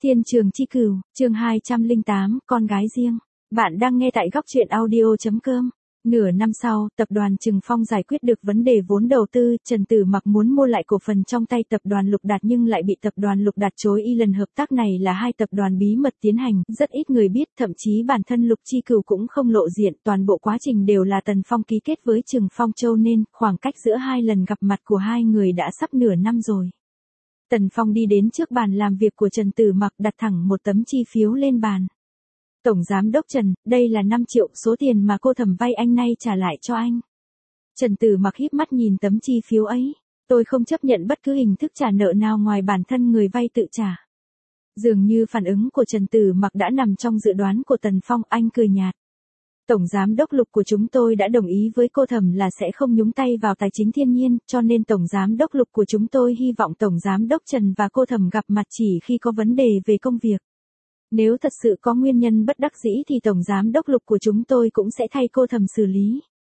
Thiên Trường Chi Cửu, chương 208, con gái riêng. Bạn đang nghe tại góc truyện audio.com. Nửa năm sau, tập đoàn Trừng Phong giải quyết được vấn đề vốn đầu tư, Trần Tử Mặc muốn mua lại cổ phần trong tay tập đoàn Lục Đạt nhưng lại bị tập đoàn Lục Đạt chối y. Lần hợp tác này là hai tập đoàn bí mật tiến hành, rất ít người biết, thậm chí bản thân Lục Chi Cửu cũng không lộ diện, toàn bộ quá trình đều là Tần Phong ký kết với Trừng Phong Châu nên khoảng cách giữa hai lần gặp mặt của hai người đã sắp nửa năm rồi. Tần Phong đi đến trước bàn làm việc của Trần Tử Mặc, đặt thẳng một tấm chi phiếu lên bàn. Tổng Giám đốc Trần, đây là 5 triệu, số tiền mà cô Thẩm vay anh nay trả lại cho anh. Trần Tử Mặc híp mắt nhìn tấm chi phiếu ấy. Tôi không chấp nhận bất cứ hình thức trả nợ nào ngoài bản thân người vay tự trả. Dường như phản ứng của Trần Tử Mặc đã nằm trong dự đoán của Tần Phong, anh cười nhạt. Tổng Giám đốc Lục của chúng tôi đã đồng ý với cô Thẩm là sẽ không nhúng tay vào tài chính Thiên Nhiên, cho nên Tổng Giám đốc Lục của chúng tôi hy vọng Tổng Giám đốc Trần và cô Thẩm gặp mặt chỉ khi có vấn đề về công việc. Nếu thật sự có nguyên nhân bất đắc dĩ thì Tổng Giám đốc Lục của chúng tôi cũng sẽ thay cô Thẩm xử lý.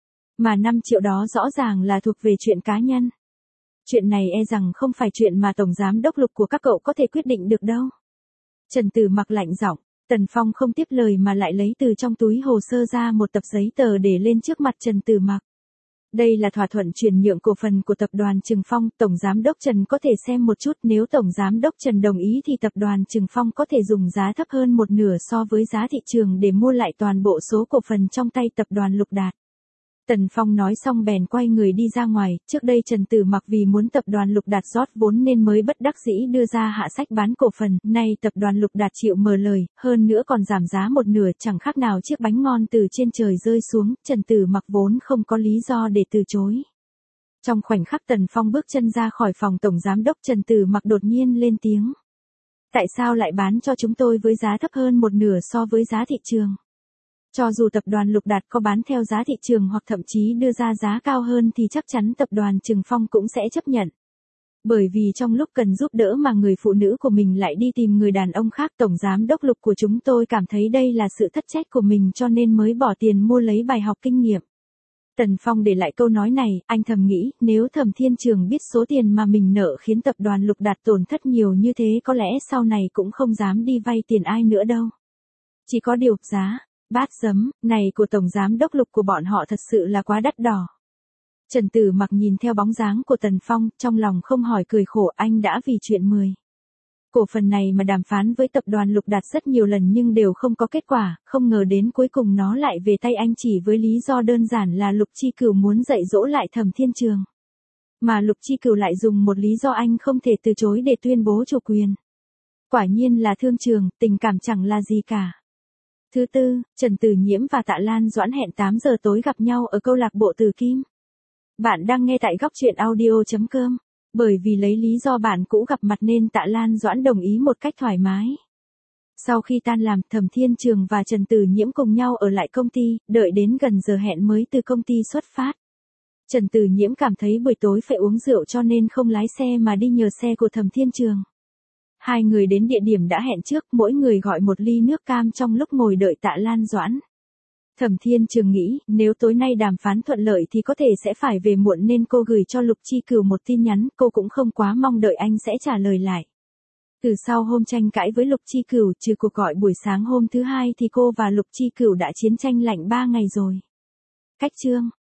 Mà 5 triệu đó rõ ràng là thuộc về chuyện cá nhân. Chuyện này e rằng không phải chuyện mà Tổng Giám đốc Lục của các cậu có thể quyết định được đâu. Trần Tử Mặc lạnh giọng. Tần Phong không tiếp lời mà lại lấy từ trong túi hồ sơ ra một tập giấy tờ để lên trước mặt Trần Tử Mặc. Đây là thỏa thuận chuyển nhượng cổ phần của tập đoàn Trừng Phong, Tổng Giám đốc Trần có thể xem một chút, nếu Tổng Giám đốc Trần đồng ý thì tập đoàn Trừng Phong có thể dùng giá thấp hơn một nửa so với giá thị trường để mua lại toàn bộ số cổ phần trong tay tập đoàn Lục Đạt. Tần Phong nói xong bèn quay người đi ra ngoài, trước đây Trần Tử Mặc vì muốn tập đoàn Lục Đạt rót vốn nên mới bất đắc dĩ đưa ra hạ sách bán cổ phần, nay tập đoàn Lục Đạt chịu mở lời, hơn nữa còn giảm giá một nửa, chẳng khác nào chiếc bánh ngon từ trên trời rơi xuống, Trần Tử Mặc vốn không có lý do để từ chối. Trong khoảnh khắc Tần Phong bước chân ra khỏi phòng, Tổng Giám đốc Trần Tử Mặc đột nhiên lên tiếng. Tại sao lại bán cho chúng tôi với giá thấp hơn một nửa so với giá thị trường? Cho dù tập đoàn Lục Đạt có bán theo giá thị trường hoặc thậm chí đưa ra giá cao hơn thì chắc chắn tập đoàn Trừng Phong cũng sẽ chấp nhận. Bởi vì trong lúc cần giúp đỡ mà người phụ nữ của mình lại đi tìm người đàn ông khác, Tổng Giám đốc Lục của chúng tôi cảm thấy đây là sự thất trách của mình cho nên mới bỏ tiền mua lấy bài học kinh nghiệm. Tần Phong để lại câu nói này, anh thầm nghĩ, nếu Thẩm Thiên Trường biết số tiền mà mình nợ khiến tập đoàn Lục Đạt tổn thất nhiều như thế có lẽ sau này cũng không dám đi vay tiền ai nữa đâu. Chỉ có điều, giá bát giấm này của Tổng Giám đốc Lục của bọn họ thật sự là quá đắt đỏ. Trần Tử Mặc nhìn theo bóng dáng của Tần Phong, trong lòng không hỏi cười khổ, anh đã vì chuyện 10 cổ phần này mà đàm phán với tập đoàn Lục Đạt rất nhiều lần nhưng đều không có kết quả, không ngờ đến cuối cùng nó lại về tay anh chỉ với lý do đơn giản là Lục Chi Cửu muốn dạy dỗ lại Thẩm Thiên Trường. Mà Lục Chi Cửu lại dùng một lý do anh không thể từ chối để tuyên bố chủ quyền. Quả nhiên là thương trường, tình cảm chẳng là gì cả. Thứ tư, Trần Tử Nhiễm và Tạ Lan Doãn hẹn 8 giờ tối gặp nhau ở câu lạc bộ Từ Kim. Bạn đang nghe tại góc truyện audio.com. Bởi vì lấy lý do bạn cũ gặp mặt nên Tạ Lan Doãn đồng ý một cách thoải mái. Sau khi tan làm, Thẩm Thiên Trường và Trần Tử Nhiễm cùng nhau ở lại công ty, đợi đến gần giờ hẹn mới từ công ty xuất phát. Trần Tử Nhiễm cảm thấy buổi tối phải uống rượu cho nên không lái xe mà đi nhờ xe của Thẩm Thiên Trường. Hai người đến địa điểm đã hẹn trước, mỗi người gọi một ly nước cam trong lúc ngồi đợi Tạ Lan Doãn. Thẩm Thiên Trường nghĩ, nếu tối nay đàm phán thuận lợi thì có thể sẽ phải về muộn nên cô gửi cho Lục Chi Cửu một tin nhắn, cô cũng không quá mong đợi anh sẽ trả lời lại. Từ sau hôm tranh cãi với Lục Chi Cửu, trừ cuộc gọi buổi sáng hôm thứ hai thì cô và Lục Chi Cửu đã chiến tranh lạnh 3 ngày rồi. Cách chương